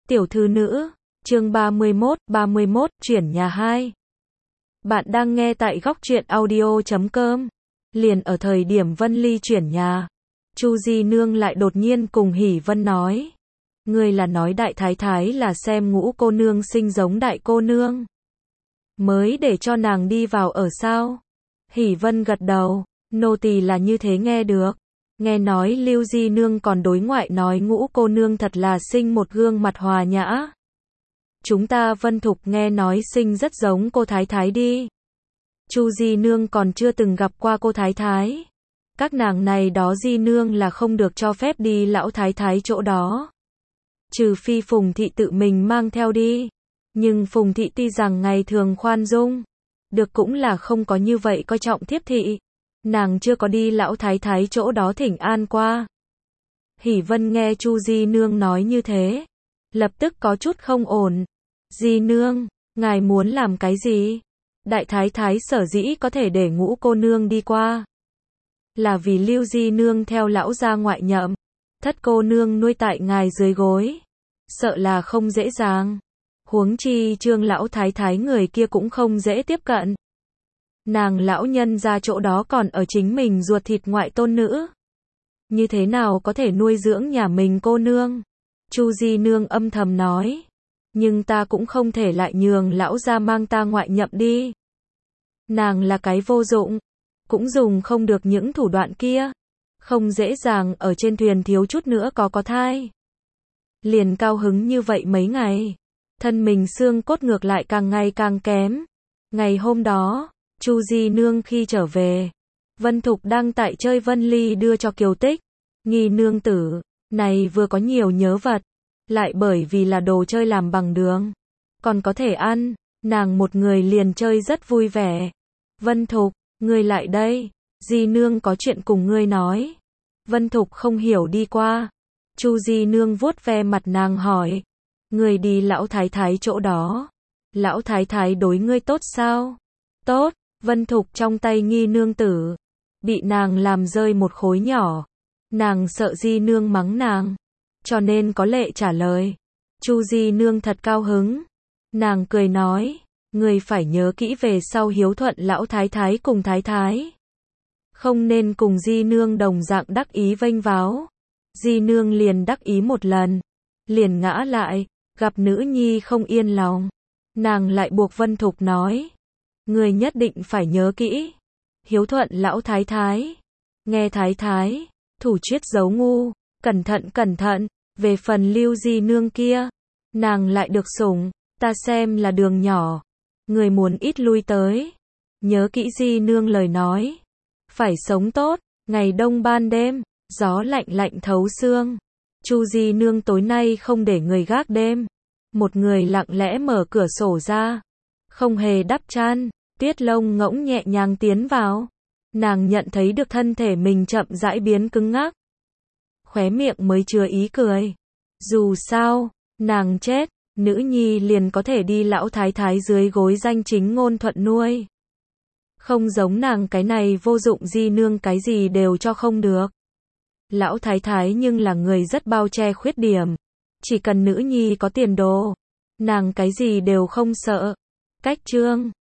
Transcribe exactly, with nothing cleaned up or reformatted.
Tiểu thư nữ, chương ba mươi mốt, ba mươi mốt, chuyển nhà hai. Bạn đang nghe tại góc truyện audio chấm com. Liền ở thời điểm Vân Ly chuyển nhà, Chu Di Nương lại đột nhiên cùng Hỷ Vân nói. Ngươi là nói đại thái thái là xem Ngũ cô nương sinh giống đại cô nương, mới để cho nàng đi vào ở sao? Hỷ Vân gật đầu, nô tỳ là như thế nghe được. Nghe nói Lưu Di Nương còn đối ngoại nói Ngũ cô nương thật là sinh một gương mặt hòa nhã. Chúng ta Vân Thục nghe nói sinh rất giống cô thái thái đi. Chu Di Nương còn chưa từng gặp qua cô thái thái. Các nàng này đó Di Nương là không được cho phép đi lão thái thái chỗ đó. Trừ phi Phùng thị tự mình mang theo đi. Nhưng Phùng thị tuy rằng ngày thường khoan dung, được cũng là không có như vậy coi trọng thiếp thị. Nàng chưa có đi lão thái thái chỗ đó thỉnh an qua. Hỷ Vân nghe Chu Di Nương nói như thế, lập tức có chút không ổn. Di Nương, ngài muốn làm cái gì? Đại thái thái sở dĩ có thể để Ngũ cô nương đi qua, là vì Lưu Di Nương theo lão gia ngoại nhậm, Thất cô nương nuôi tại ngài dưới gối, sợ là không dễ dàng. Huống chi Trương lão thái thái người kia cũng không dễ tiếp cận. Nàng lão nhân ra chỗ đó còn ở chính mình ruột thịt ngoại tôn nữ, như thế nào có thể nuôi dưỡng nhà mình cô nương? Chu Di Nương âm thầm nói, nhưng ta cũng không thể lại nhường lão gia mang ta ngoại nhậm đi. Nàng là cái vô dụng, cũng dùng không được những thủ đoạn kia, không dễ dàng ở trên thuyền thiếu chút nữa có có thai. Liền cao hứng như vậy mấy ngày, thân mình xương cốt ngược lại càng ngày càng kém. Ngày hôm đó, Chu Di Nương khi trở về, Vân Thục đang tại chơi Vân Ly đưa cho Kiều Tích. Nghi nương tử, này vừa có nhiều nhớ vật, lại bởi vì là đồ chơi làm bằng đường, còn có thể ăn, nàng một người liền chơi rất vui vẻ. Vân Thục, ngươi lại đây, Di Nương có chuyện cùng ngươi nói. Vân Thục không hiểu đi qua. Chu Di Nương vuốt ve mặt nàng hỏi, ngươi đi lão thái thái chỗ đó, lão thái thái đối ngươi tốt sao? Tốt. Vân Thục trong tay Nghi nương tử, bị nàng làm rơi một khối nhỏ. Nàng sợ Di Nương mắng nàng, cho nên có lệ trả lời. Chu Di Nương thật cao hứng. Nàng cười nói, người phải nhớ kỹ về sau hiếu thuận lão thái thái cùng thái thái. Không nên cùng Di Nương đồng dạng đắc ý vênh váo. Di Nương liền đắc ý một lần, liền ngã lại, gặp nữ nhi không yên lòng. Nàng lại buộc Vân Thục nói, người nhất định phải nhớ kỹ, hiếu thuận lão thái thái, nghe thái thái, thủ chuyết giấu ngu, cẩn thận cẩn thận. Về phần Lưu Di Nương kia, nàng lại được sủng, ta xem là đường nhỏ, người muốn ít lui tới. Nhớ kỹ Di Nương lời nói, phải sống tốt. Ngày đông ban đêm, gió lạnh lạnh thấu xương. Chu Di Nương tối nay không để người gác đêm, một người lặng lẽ mở cửa sổ ra, không hề đắp chăn. Tuyết lông ngỗng nhẹ nhàng tiến vào. Nàng nhận thấy được thân thể mình chậm rãi biến cứng ngắc. Khóe miệng mới chứa ý cười. Dù sao, nàng chết, nữ nhi liền có thể đi lão thái thái dưới gối danh chính ngôn thuận nuôi. Không giống nàng cái này vô dụng Di Nương cái gì đều cho không được. Lão thái thái nhưng là người rất bao che khuyết điểm. Chỉ cần nữ nhi có tiền đồ, nàng cái gì đều không sợ. Cách chương